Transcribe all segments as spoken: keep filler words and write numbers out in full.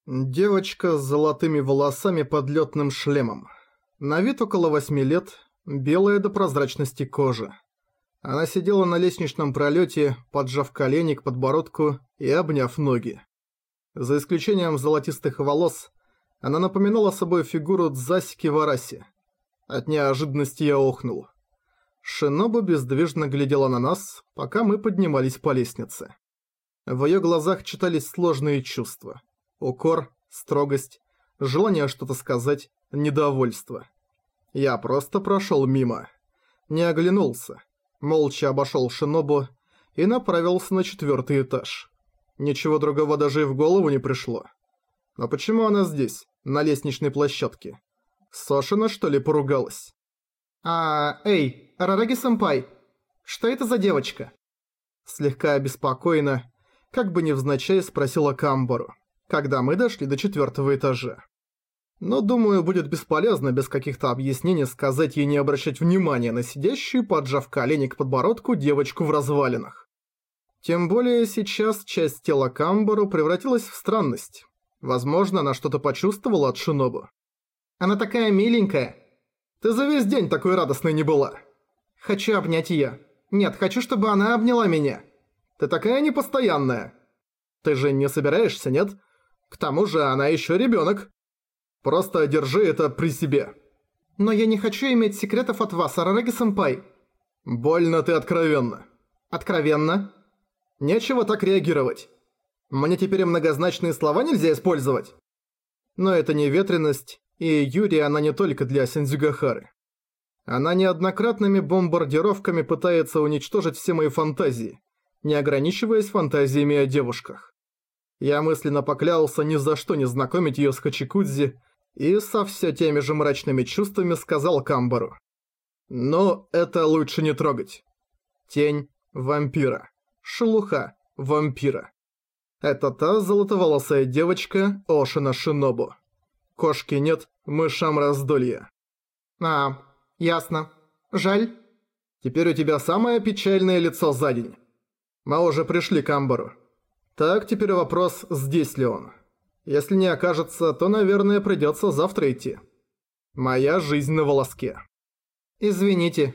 Девочка с золотыми волосами под лётным шлемом. На вид около восьми лет, белая до прозрачности кожа. Она сидела на лестничном пролёте, поджав колени к подбородку и обняв ноги. За исключением золотистых волос, она напоминала собой фигуру Дзаси Вараси. От неожиданности я охнул. Шинобу бездвижно глядела на нас, пока мы поднимались по лестнице. В её глазах читались сложные чувства. Укор, строгость, желание что-то сказать, недовольство. Я просто прошёл мимо. Не оглянулся. Молча обошёл Шинобу и направился на четвёртый этаж. Ничего другого даже и в голову не пришло. Но почему она здесь, на лестничной площадке? Сошина, что ли, поругалась? «А, эй, Арараги-сэмпай, что это за девочка?» Слегка обеспокоенно, как бы невзначай спросила Камбару, когда мы дошли до четвёртого этажа. Но, думаю, будет бесполезно без каких-то объяснений сказать ей не обращать внимания на сидящую, поджав колени к подбородку, девочку в развалинах. Тем более сейчас часть тела Камбару превратилась в странность. Возможно, она что-то почувствовала от Шинобу. «Она такая миленькая. Ты за весь день такой радостной не была. Хочу обнять её. Нет, хочу, чтобы она обняла меня. Ты такая непостоянная. Ты же не собираешься, нет? К тому же она ещё ребёнок. Просто держи это при себе». «Но я не хочу иметь секретов от вас, Арараги-сэмпай». «Больно ты откровенно». «Откровенно?» «Нечего так реагировать. Мне теперь многозначные слова нельзя использовать». Но это не ветреность, и Юри она не только для Синдзюгахары. Она неоднократными бомбардировками пытается уничтожить все мои фантазии, не ограничиваясь фантазиями о девушках. Я мысленно поклялся ни за что не знакомить её с Хачикудзи и со всё теми же мрачными чувствами сказал Камбару. Но это лучше не трогать. Тень вампира. Шелуха вампира. Это та золотоволосая девочка Ошина Шинобу. Кошки нет, мышам раздолье. «А, ясно. Жаль». Теперь у тебя самое печальное лицо за день. Мы уже пришли к Камбару. Так, теперь вопрос, здесь ли он. Если не окажется, то, наверное, придётся завтра идти. Моя жизнь на волоске. «Извините».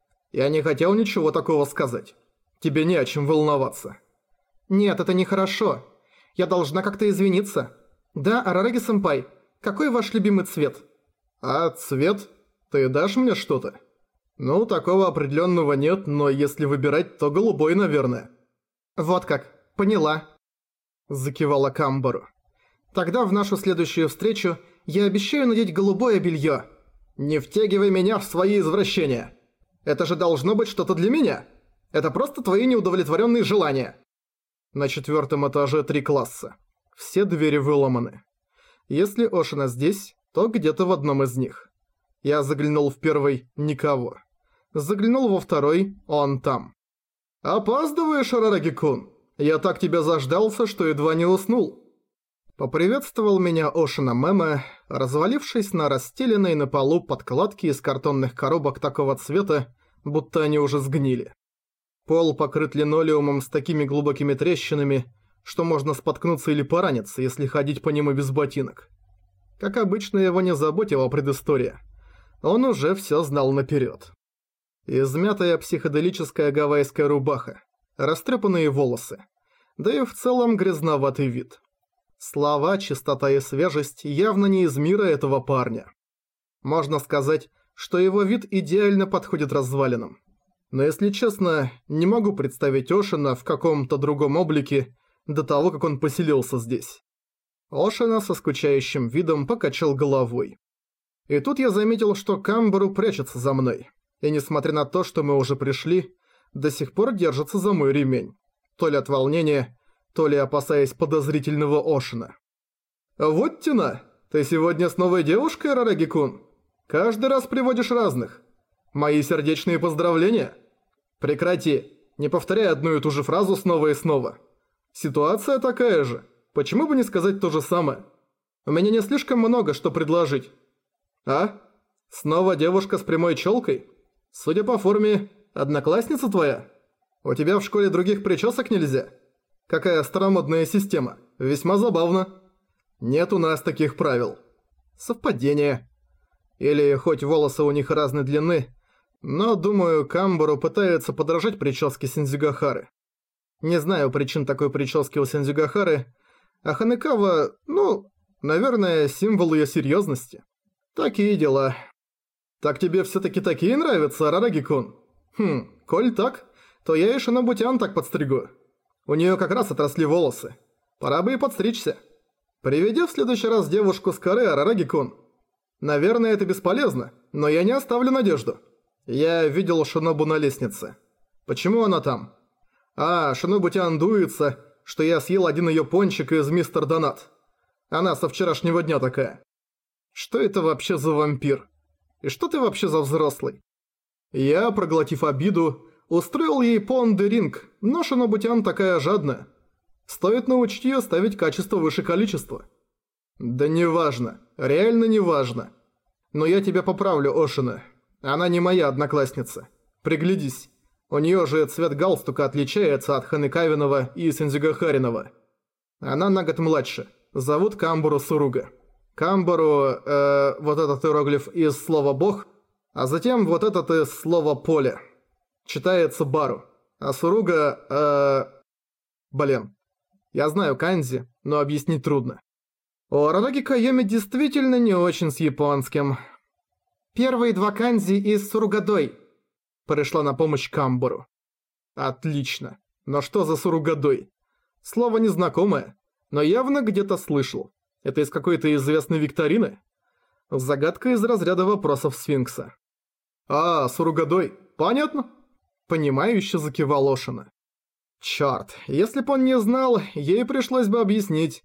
Я не хотел ничего такого сказать. Тебе не о чем волноваться. «Нет, это нехорошо. Я должна как-то извиниться. Да, Арараги-сэмпай, какой ваш любимый цвет?» «А, цвет? Ты дашь мне что-то?» «Ну, такого определённого нет, но если выбирать, то голубой, наверное». «Вот как. Поняла», – закивала Камбару. «Тогда в нашу следующую встречу я обещаю надеть голубое бельё». «Не втягивай меня в свои извращения. Это же должно быть что-то для меня. Это просто твои неудовлетворённые желания». На четвёртом этаже три класса. Все двери выломаны. Если Ошина здесь, то где-то в одном из них. Я заглянул в первый – никого. Заглянул во второй – он там. «Опаздываешь, Арараги-кун? Я так тебя заждался, что едва не уснул». Поприветствовал меня Ошина Мэме, развалившись на расстеленной на полу подкладке из картонных коробок такого цвета, будто они уже сгнили. Пол покрыт линолеумом с такими глубокими трещинами, что можно споткнуться или пораниться, если ходить по нему без ботинок. Как обычно, его не заботила предыстория. Он уже всё знал наперёд. Измятая психоделическая гавайская рубаха, растрёпанные волосы, да и в целом грязноватый вид. Слова, чистота и свежесть явно не из мира этого парня. Можно сказать, что его вид идеально подходит развалинам. Но если честно, не могу представить Ошина в каком-то другом облике до того, как он поселился здесь. Ошина со скучающим видом покачал головой. И тут я заметил, что Камбару прячется за мной. И несмотря на то, что мы уже пришли, до сих пор держится за мой ремень. То ли от волнения, то ли опасаясь подозрительного Ошина. «Вот тена, ты сегодня с новой девушкой, Арараги-кун? Каждый раз приводишь разных. Мои сердечные поздравления. Прекрати, не повторяй одну и ту же фразу снова и снова. Ситуация такая же, почему бы не сказать то же самое? У меня не слишком много что предложить». «А? Снова девушка с прямой челкой? Судя по форме, одноклассница твоя? У тебя в школе других причесок нельзя? Какая старомодная система, весьма забавно». Нет у нас таких правил. Совпадение. Или хоть волосы у них разной длины, но, думаю, Камбару пытается подражать прическе Синдзюгахары. Не знаю причин такой прически у Синдзюгахары, а Ханекава, ну, наверное, символ ее серьезности. Такие дела. Так тебе все-таки такие нравятся, Арараги-кун? Хм, коль так, то я и Шинобутян так подстригу. У нее как раз отросли волосы. Пора бы и подстричься. Приведи в следующий раз девушку с коры, Арараги-кун. Наверное, это бесполезно, но я не оставлю надежду. Я видел Шинобу на лестнице. Почему она там? А, Шинобутян дуется, что я съел один ее пончик из Мистер Донат. Она со вчерашнего дня такая. Что это вообще за вампир? И что ты вообще за взрослый? Я, проглотив обиду, устроил ей пондеринг, но Шинобутян такая жадная. Стоит научить ее ставить качество выше количества. Да неважно, реально неважно. Но я тебя поправлю, Ошина. Она не моя одноклассница. Приглядись. У нее же цвет галстука отличается от Ханекавиного и Синдзюгахариного. Она на год младше. Зовут Камбару Суруга. Камбару, э, вот этот иероглиф из слова «бог», а затем вот этот из слова «поле». Читается Бару. А Суруга, э... Блин. Я знаю канзи, но объяснить трудно. У Арараги Кайоми действительно не очень с японским. Первые два канзи из Суругадой. Пришла на помощь Камбару. Отлично. Но что за Суругадой? Слово незнакомое, но явно где-то слышал. Это из какой-то известной викторины? Загадка из разряда вопросов Сфинкса. А, Суругадой. Понятно? Понимающе закивал Ошина. Чёрт, если б он не знал, ей пришлось бы объяснить.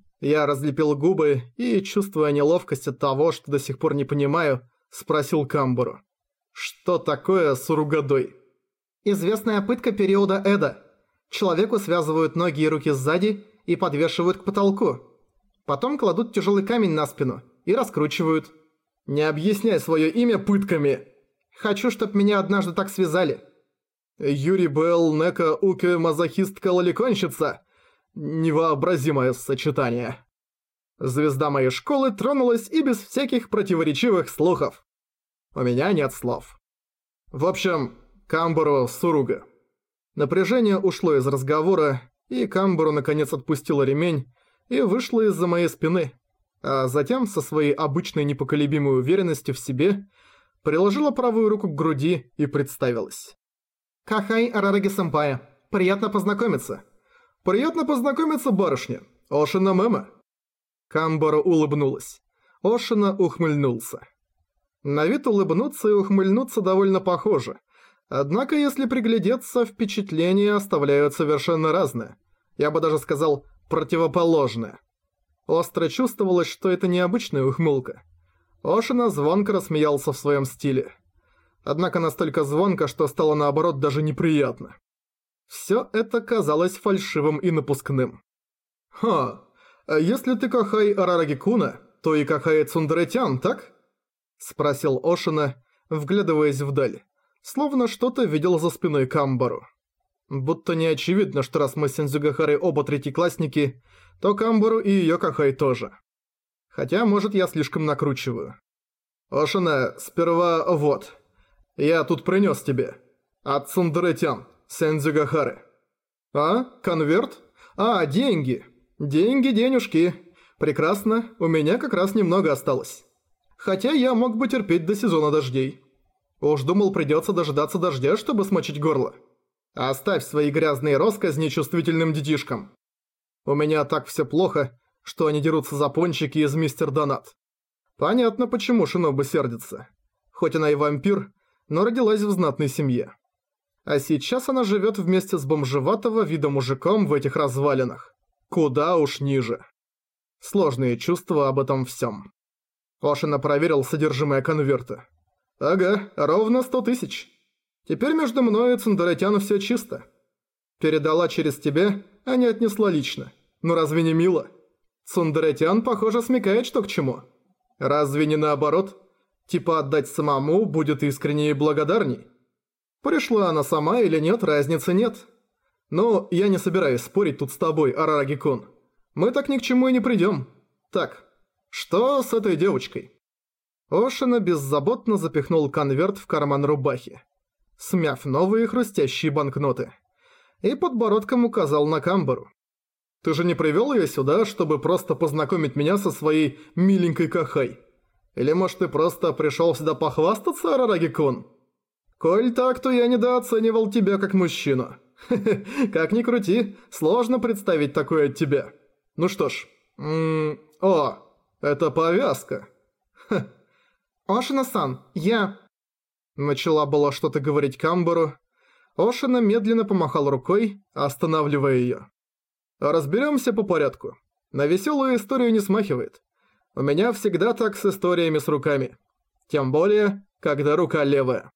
Я разлепил губы и, чувствуя неловкость от того, что до сих пор не понимаю, спросил Камбару. Что такое Суругадой? Известная пытка периода Эда. Человеку связывают ноги и руки сзади и подвешивают к потолку. Потом кладут тяжелый камень на спину и раскручивают. Не объясняй свое имя пытками. Хочу, чтоб меня однажды так связали. Юри Белл Нека Уке мазохистка-лоликонщица. Невообразимое сочетание. Звезда моей школы тронулась и без всяких противоречивых слухов. У меня нет слов. В общем, Камбару Суруга. Напряжение ушло из разговора, и Камбару наконец отпустила ремень и вышла из-за моей спины, а затем со своей обычной непоколебимой уверенностью в себе приложила правую руку к груди и представилась. «Кахай Арараги-сэмпай, приятно познакомиться». «Приятно познакомиться, барышня. Ошина Мэма». Камбару улыбнулась. Ошина ухмыльнулся. На вид улыбнуться и ухмыльнуться довольно похоже. Однако, если приглядеться, впечатления оставляют совершенно разные. Я бы даже сказал, противоположное. Остро чувствовалось, что это необычная ухмылка. Ошина звонко рассмеялся в своем стиле. Однако настолько звонко, что стало наоборот даже неприятно. Всё это казалось фальшивым и напускным. «Ха, а если ты Кахай Арараги-куна, то и Кахай Цундере-тян, так?» — спросил Ошина, вглядываясь вдаль, словно что-то видел за спиной Камбару. Будто не очевидно, что раз мы с Синдзюгахарой оба третьеклассники, то Камбару и её Кахай тоже. Хотя, может, я слишком накручиваю. «Ошина, сперва вот. Я тут принёс тебе. От Цундере-тян, Синдзюгахары». «А? Конверт? А, деньги. Деньги-денежки. Прекрасно, у меня как раз немного осталось. Хотя я мог бы терпеть до сезона дождей. Уж думал, придётся дожидаться дождя, чтобы смочить горло. Оставь свои грязные росказни чувствительным детишкам. У меня так всё плохо, что они дерутся за пончики из Мистер Донат. Понятно, почему Шиноба сердится. Хоть она и вампир, но родилась в знатной семье. А сейчас она живёт вместе с бомжеватого вида мужиком в этих развалинах. Куда уж ниже. Сложные чувства об этом всём. Ошина проверил содержимое конверта. Ага, ровно сто тысяч. Теперь между мной и Цундере-тян всё чисто. Передала через тебя, а не отнесла лично. Ну разве не мило? Цундере-тян, похоже, смекает, что к чему. Разве не наоборот? Типа отдать самому будет искреннее и благодарней. Пришла она сама или нет, разницы нет. Но я не собираюсь спорить тут с тобой, Арараги-кун. Мы так ни к чему и не придём. Так, что с этой девочкой? Ошина беззаботно запихнул конверт в карман рубахи, смяв новые хрустящие банкноты, и подбородком указал на Камбару. «Ты же не привёл её сюда, чтобы просто познакомить меня со своей миленькой Кахай? Или, может, ты просто пришёл сюда похвастаться, Арараги-кун? Коль так, то я недооценивал тебя как мужчину. Хе-хе, как ни крути, сложно представить такое от тебя. Ну что ж, м-м, о, это повязка. Ха. Ошина-сан, я...» Начала было что-то говорить Камбару. Ошина медленно помахал рукой, останавливая её. «Разберёмся по порядку. На весёлую историю не смахивает. У меня всегда так с историями с руками. Тем более, когда рука левая».